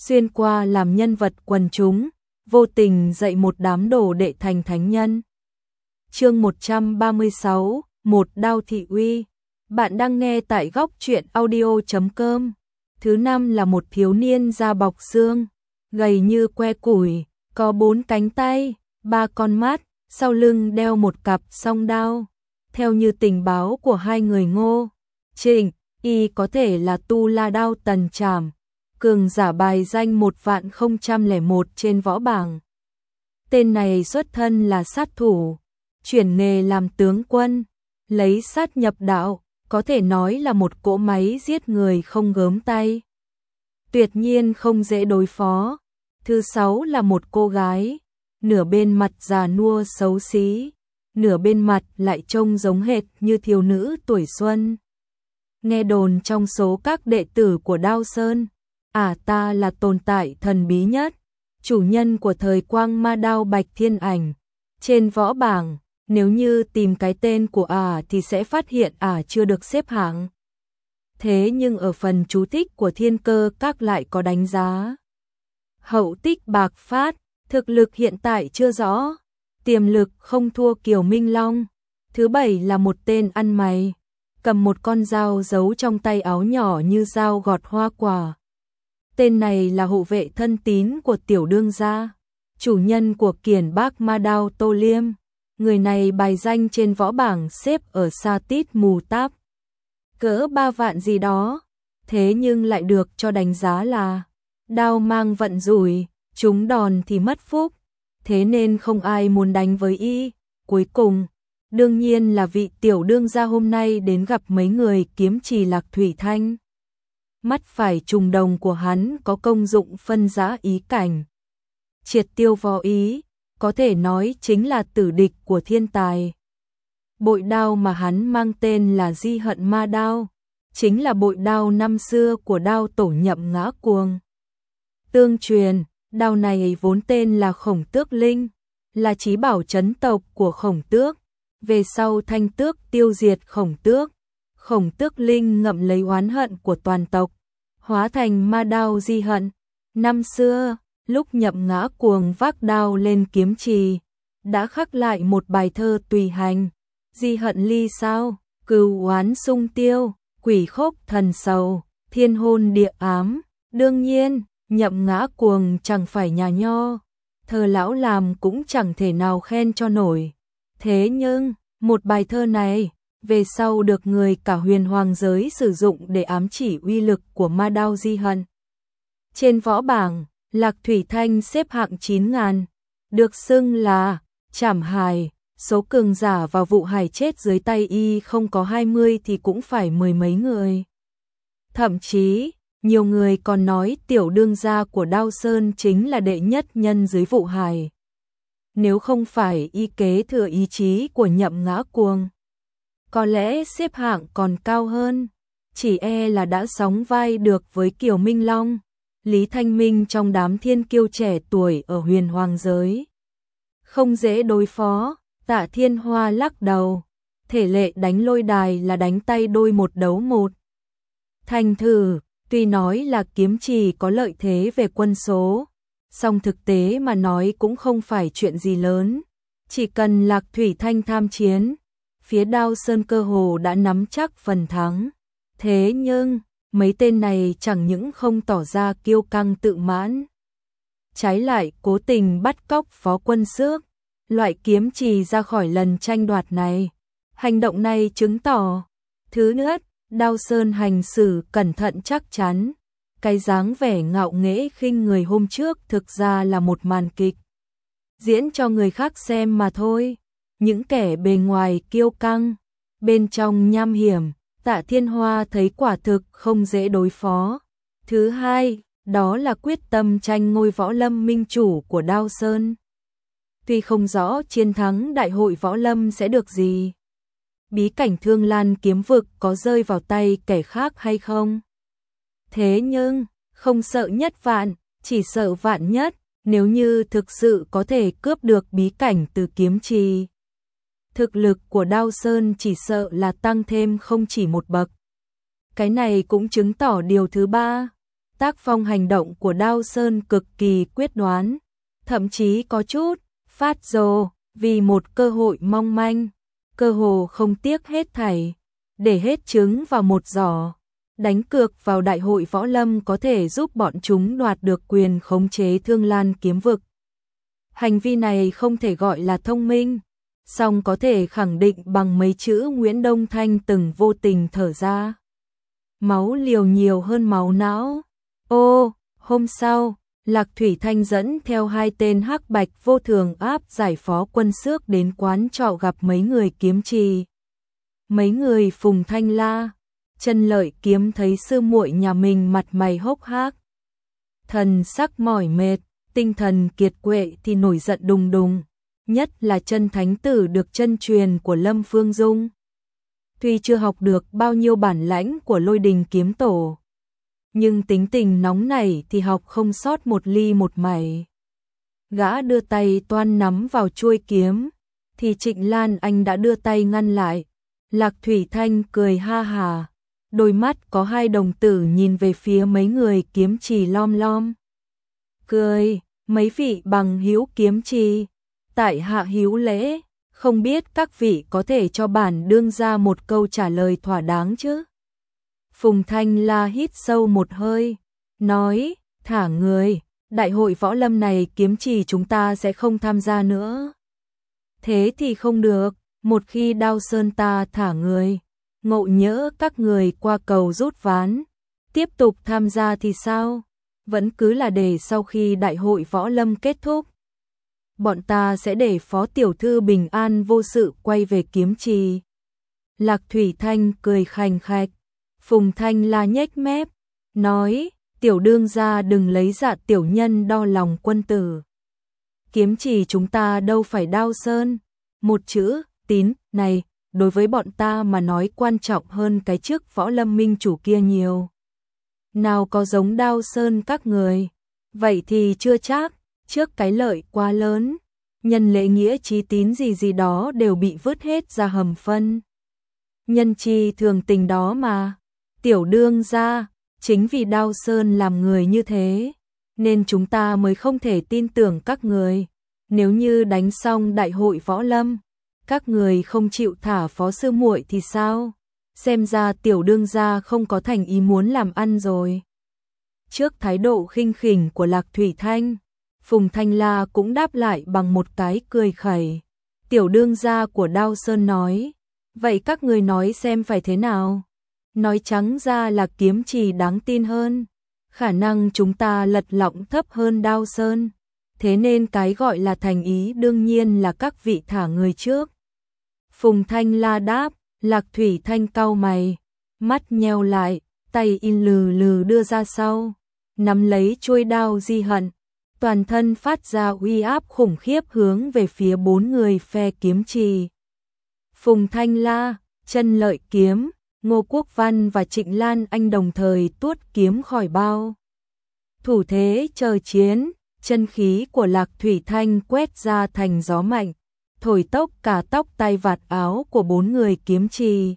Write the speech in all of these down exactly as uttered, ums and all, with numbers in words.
xuyên qua làm nhân vật quần chúng, vô tình dạy một đám đồ đệ thành thánh nhân. Chương một trăm ba mươi sáu, một đao thị uy. Bạn đang nghe tại góc truyện audio chấm com. Thứ năm là một thiếu niên da bọc xương, gầy như que củi, có bốn cánh tay, ba con mắt, sau lưng đeo một cặp song đao. Theo như tình báo của hai người Ngô, Trịnh, y có thể là Tu La Đao Tần Trảm, cường giả bài danh một vạn không trăm lẻ một trên võ bảng. Tên này xuất thân là sát thủ, chuyển nghề làm tướng quân, lấy sát nhập đạo, có thể nói là một cỗ máy giết người không gớm tay. Tuyệt nhiên không dễ đối phó. Thứ sáu là một cô gái, nửa bên mặt già nua xấu xí, nửa bên mặt lại trông giống hệt như thiếu nữ tuổi xuân. Nghe đồn trong số các đệ tử của Đao Sơn, ả à ta là tồn tại thần bí nhất, chủ nhân của thời quang ma đao Bạch Thiên Ảnh. Trên võ bảng, nếu như tìm cái tên của ả à thì sẽ phát hiện ả à chưa được xếp hạng. Thế nhưng ở phần chú thích của Thiên Cơ Các lại có đánh giá. Hậu tích bạc phát, thực lực hiện tại chưa rõ, tiềm lực không thua Kiều Minh Long. Thứ bảy là một tên ăn mày, cầm một con dao giấu trong tay áo nhỏ như dao gọt hoa quả. Tên này là hộ vệ thân tín của tiểu đương gia, chủ nhân của Kiển Bác Ma Đao Tô Liêm. Người này bài danh trên võ bảng xếp ở xa tít mù táp, cỡ ba vạn gì đó, thế nhưng lại được cho đánh giá là đao mang vận rủi, trúng đòn thì mất phúc, thế nên không ai muốn đánh với y. Cuối cùng, đương nhiên là vị tiểu đương gia hôm nay đến gặp mấy người kiếm trì Lạc Thủy Thanh. Mắt phải trùng đồng của hắn có công dụng phân rã ý cảnh, triệt tiêu võ ý, có thể nói chính là tử địch của thiên tài. Bội đao mà hắn mang tên là Di Hận Ma Đao, chính là bội đao năm xưa của đao tổ Nhậm Ngã Cuồng. Tương truyền, đao này vốn tên là Khổng Tước Linh, là chí bảo trấn tộc của Khổng Tước. Về sau Thanh Tước tiêu diệt Khổng Tước, Khổng Tước Linh ngậm lấy oán hận của toàn tộc, hóa thành ma đao Di Hận. Năm xưa, lúc Nhậm Ngã Cuồng vác đao lên kiếm trì, đã khắc lại một bài thơ tùy hành. Di hận ly sao, cừu oán sung tiêu, quỷ khốc thần sầu, thiên hôn địa ám. Đương nhiên, Nhậm Ngã Cuồng chẳng phải nhà nho, thơ lão làm cũng chẳng thể nào khen cho nổi. Thế nhưng, một bài thơ này, về sau được người cả huyền hoàng giới sử dụng để ám chỉ uy lực của ma đao Di Hận. Trên võ bảng, Lạc Thủy Thanh xếp hạng chín ngàn, được xưng là Trảm Hài. Số cường giả vào vụ hài chết dưới tay y không có hai mươi thì cũng phải mười mấy người. Thậm chí, nhiều người còn nói tiểu đương gia của Đao Sơn chính là đệ nhất nhân dưới vụ hài. Nếu không phải y kế thừa ý chí của Nhậm Ngã Cuồng, có lẽ xếp hạng còn cao hơn, chỉ e là đã sóng vai được với Kiều Minh Long, Lý Thanh Minh trong đám thiên kiêu trẻ tuổi ở huyền hoàng giới. Không dễ đối phó. Tạ Thiên Hoa lắc đầu, thể lệ đánh lôi đài là đánh tay đôi một đấu một. Thành thử, tuy nói là kiếm trì có lợi thế về quân số, song thực tế mà nói cũng không phải chuyện gì lớn. Chỉ cần Lạc Thủy Thanh tham chiến, phía Đao Sơn cơ hồ đã nắm chắc phần thắng. Thế nhưng, mấy tên này chẳng những không tỏ ra kiêu căng tự mãn, trái lại cố tình bắt cóc Phó Quân Xước, loại kiếm trì ra khỏi lần tranh đoạt này. Hành động này chứng tỏ, thứ nhất, Đao Sơn hành xử cẩn thận chắc chắn, cái dáng vẻ ngạo nghễ khinh người hôm trước thực ra là một màn kịch diễn cho người khác xem mà thôi. Những kẻ bề ngoài kiêu căng, bên trong nham hiểm, Tạ Thiên Hoa thấy quả thực không dễ đối phó. Thứ hai, đó là quyết tâm tranh ngôi võ lâm minh chủ của Đao Sơn. Tuy không rõ chiến thắng đại hội võ lâm sẽ được gì, bí cảnh Thương Lan kiếm vực có rơi vào tay kẻ khác hay không, thế nhưng không sợ nhất vạn, chỉ sợ vạn nhất. Nếu như thực sự có thể cướp được bí cảnh từ kiếm trì, thực lực của Đao Sơn chỉ sợ là tăng thêm không chỉ một bậc. Cái này cũng chứng tỏ điều thứ ba, tác phong hành động của Đao Sơn cực kỳ quyết đoán, thậm chí có chút phát rồ, vì một cơ hội mong manh, cơ hồ không tiếc hết thảy, để hết trứng vào một giỏ, đánh cược vào đại hội võ lâm có thể giúp bọn chúng đoạt được quyền khống chế Thương Lan kiếm vực. Hành vi này không thể gọi là thông minh, song có thể khẳng định bằng mấy chữ Nguyễn Đông Thanh từng vô tình thở ra. Máu liều nhiều hơn máu não. Ô, hôm sau, Lạc Thủy Thanh dẫn theo hai tên hắc bạch vô thường áp giải Phó Quân Xước đến quán trọ gặp mấy người kiếm trì. Mấy người Phùng Thanh La, Chân Lợi Kiếm thấy sư muội nhà mình mặt mày hốc hác, thần sắc mỏi mệt, tinh thần kiệt quệ thì nổi giận đùng đùng, nhất là Chân Thánh Tử được chân truyền của Lâm Phương Dung. Tuy chưa học được bao nhiêu bản lãnh của Lôi Đình kiếm tổ, nhưng tính tình nóng nảy thì học không sót một ly một mảy. Gã đưa tay toan nắm vào chuôi kiếm, thì Trịnh Lan Anh đã đưa tay ngăn lại. Lạc Thủy Thanh cười ha hà, đôi mắt có hai đồng tử nhìn về phía mấy người kiếm trì lom lom. Cười, mấy vị bằng hữu kiếm trì, tại hạ hữu lễ, không biết các vị có thể cho bản đương ra một câu trả lời thỏa đáng chứ? Phùng Thanh La hít sâu một hơi, nói, thả người, đại hội võ lâm này kiếm trì chúng ta sẽ không tham gia nữa. Thế thì không được, một khi Đao Sơn ta thả người, ngộ nhỡ các người qua cầu rút ván, tiếp tục tham gia thì sao? Vẫn cứ là để sau khi đại hội võ lâm kết thúc, bọn ta sẽ để Phó Tiểu Thư bình an vô sự quay về kiếm trì. Lạc Thủy Thanh cười khành khạch, Phùng Thanh La nhếch mép, nói, tiểu đương gia đừng lấy dạ tiểu nhân đo lòng quân tử. Kiếm trì chúng ta đâu phải Đao Sơn, một chữ, tín, này, đối với bọn ta mà nói quan trọng hơn cái chức võ lâm minh chủ kia nhiều. Nào có giống Đao Sơn các người, vậy thì chưa chắc, trước cái lợi quá lớn, nhân lễ nghĩa chí tín gì gì đó đều bị vứt hết ra hầm phân. Nhân chi thường tình đó mà, tiểu đương gia, chính vì Đao Sơn làm người như thế, nên chúng ta mới không thể tin tưởng các người. Nếu như đánh xong đại hội võ lâm, các người không chịu thả Phó sư muội thì sao? Xem ra tiểu đương gia không có thành ý muốn làm ăn rồi. Trước thái độ khinh khỉnh của Lạc Thủy Thanh, Phùng Thanh La cũng đáp lại bằng một cái cười khẩy. Tiểu đương gia của Đao Sơn nói, vậy các người nói xem phải thế nào? Nói trắng ra là kiếm trì đáng tin hơn, khả năng chúng ta lật lọng thấp hơn Đao Sơn, thế nên cái gọi là thành ý đương nhiên là các vị thả người trước. Phùng Thanh La đáp, Lạc Thủy Thanh cau mày, mắt nheo lại, tay in lừ lừ đưa ra sau, nắm lấy chuôi đao di hận, toàn thân phát ra uy áp khủng khiếp hướng về phía bốn người phe kiếm trì. Phùng Thanh La, Chân Lợi Kiếm, Ngô Quốc Văn và Trịnh Lan Anh đồng thời tuốt kiếm khỏi bao. Thủ thế chờ chiến, chân khí của Lạc Thủy Thanh quét ra thành gió mạnh, thổi tốc cả tóc tay vạt áo của bốn người kiếm trì.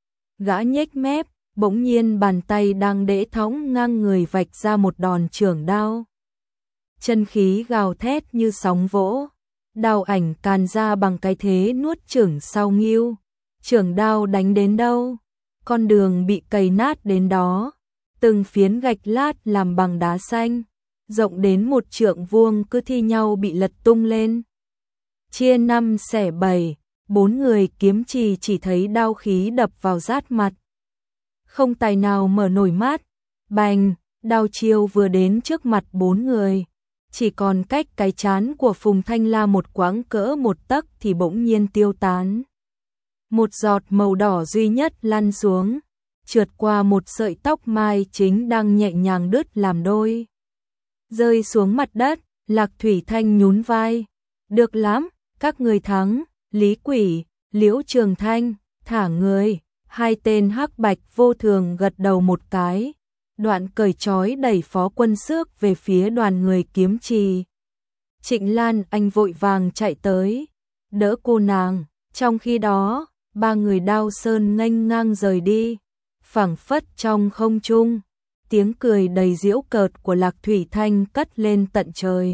Gã nhếch mép, bỗng nhiên bàn tay đang đễ thõng ngang người vạch ra một đòn chưởng đao. Chân khí gào thét như sóng vỗ, đao ảnh càn ra bằng cái thế nuốt chửng sau nghiêu. Chưởng đao đánh đến đâu, con đường bị cày nát đến đó, từng phiến gạch lát làm bằng đá xanh, rộng đến một trượng vuông cứ thi nhau bị lật tung lên. Chia năm xẻ bảy, bốn người kiếm trì chỉ thấy đao khí đập vào rát mặt, không tài nào mở nổi mắt. Bành, đao chiêu vừa đến trước mặt bốn người, chỉ còn cách cái trán của Phùng Thanh La một quãng cỡ một tấc thì bỗng nhiên tiêu tán. Một giọt màu đỏ duy nhất lăn xuống, trượt qua một sợi tóc mai chính đang nhẹ nhàng đứt làm đôi, rơi xuống mặt đất. Lạc Thủy Thanh nhún vai, được lắm, các người thắng. Lý Quỷ, Liễu Trường Thanh, thả người. Hai tên hắc bạch vô thường gật đầu một cái, đoạn cởi trói đẩy Phó Quân Xước về phía đoàn người kiếm trì. Trịnh Lan Anh vội vàng chạy tới, đỡ cô nàng. Trong khi đó, ba người Đao Sơn nghênh ngang rời đi, phảng phất trong không trung, tiếng cười đầy giễu cợt của Lạc Thủy Thanh cất lên tận trời.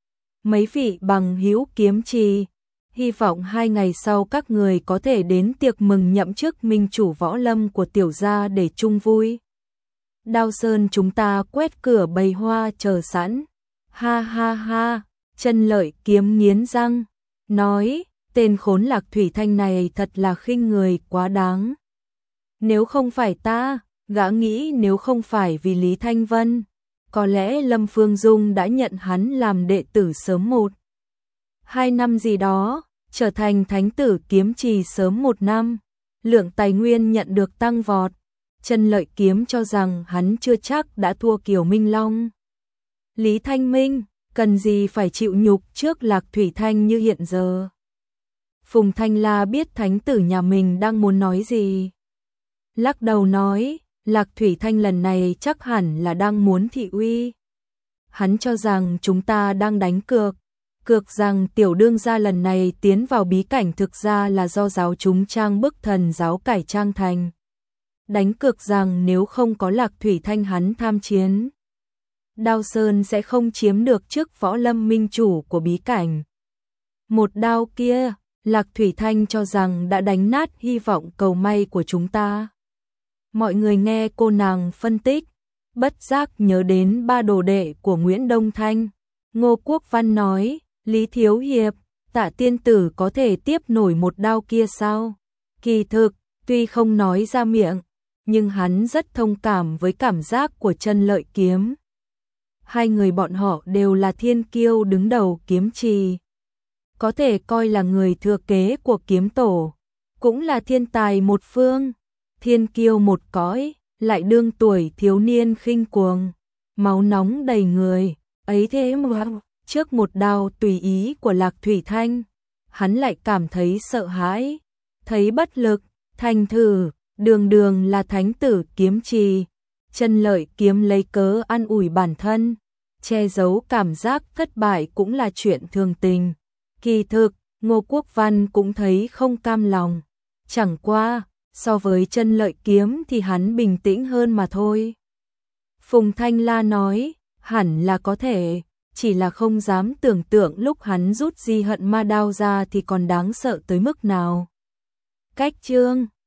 Mấy vị bằng hữu kiếm trì, hy vọng hai ngày sau các người có thể đến tiệc mừng nhậm chức minh chủ võ lâm của tiểu gia để chung vui. Đao Sơn chúng ta quét cửa bày hoa chờ sẵn. Ha ha ha, Chân Lợi Kiếm nghiến răng, nói, tên khốn Lạc Thủy Thanh này thật là khinh người quá đáng. Nếu không phải ta, gã nghĩ nếu không phải vì Lý Thanh Vân, có lẽ Lâm Phương Dung đã nhận hắn làm đệ tử sớm một. Hai năm gì đó, trở thành thánh tử kiếm trì sớm một năm, lượng tài nguyên nhận được tăng vọt. Chân Lợi Kiếm cho rằng hắn chưa chắc đã thua Kiều Minh Long. Lý Thanh Minh, cần gì phải chịu nhục trước Lạc Thủy Thanh như hiện giờ. Phùng Thanh La biết thánh tử nhà mình đang muốn nói gì. Lắc đầu nói, Lạc Thủy Thanh lần này chắc hẳn là đang muốn thị uy. Hắn cho rằng chúng ta đang đánh cược. Cược rằng tiểu đương gia lần này tiến vào bí cảnh thực ra là do giáo chúng trang bức thần giáo cải trang thành. Đánh cược rằng nếu không có Lạc Thủy Thanh hắn tham chiến, Đao Sơn sẽ không chiếm được chức võ lâm minh chủ của bí cảnh. Một đao kia, Lạc Thủy Thanh cho rằng đã đánh nát hy vọng cầu may của chúng ta. Mọi người nghe cô nàng phân tích, bất giác nhớ đến ba đồ đệ của Nguyễn Đông Thanh. Ngô Quốc Văn nói, Lý Thiếu Hiệp, Tạ tiên tử có thể tiếp nổi một đao kia sao? Kỳ thực, tuy không nói ra miệng, nhưng hắn rất thông cảm với cảm giác của Chân Lợi Kiếm. Hai người bọn họ đều là thiên kiêu đứng đầu kiếm trì, có thể coi là người thừa kế của kiếm tổ, cũng là thiên tài một phương, thiên kiêu một cõi, lại đương tuổi thiếu niên khinh cuồng, máu nóng đầy người, ấy thế mà trước một đao tùy ý của Lạc Thủy Thanh, hắn lại cảm thấy sợ hãi, thấy bất lực, thành thử, đường đường là thánh tử kiếm trì. Chân Lợi Kiếm lấy cớ an ủi bản thân, che giấu cảm giác thất bại cũng là chuyện thường tình. Kỳ thực, Ngô Quốc Văn cũng thấy không cam lòng, chẳng qua, so với Chân Lợi Kiếm thì hắn bình tĩnh hơn mà thôi. Phùng Thanh La nói, hẳn là có thể, chỉ là không dám tưởng tượng lúc hắn rút Di Hận Ma Đao ra thì còn đáng sợ tới mức nào. Cách chương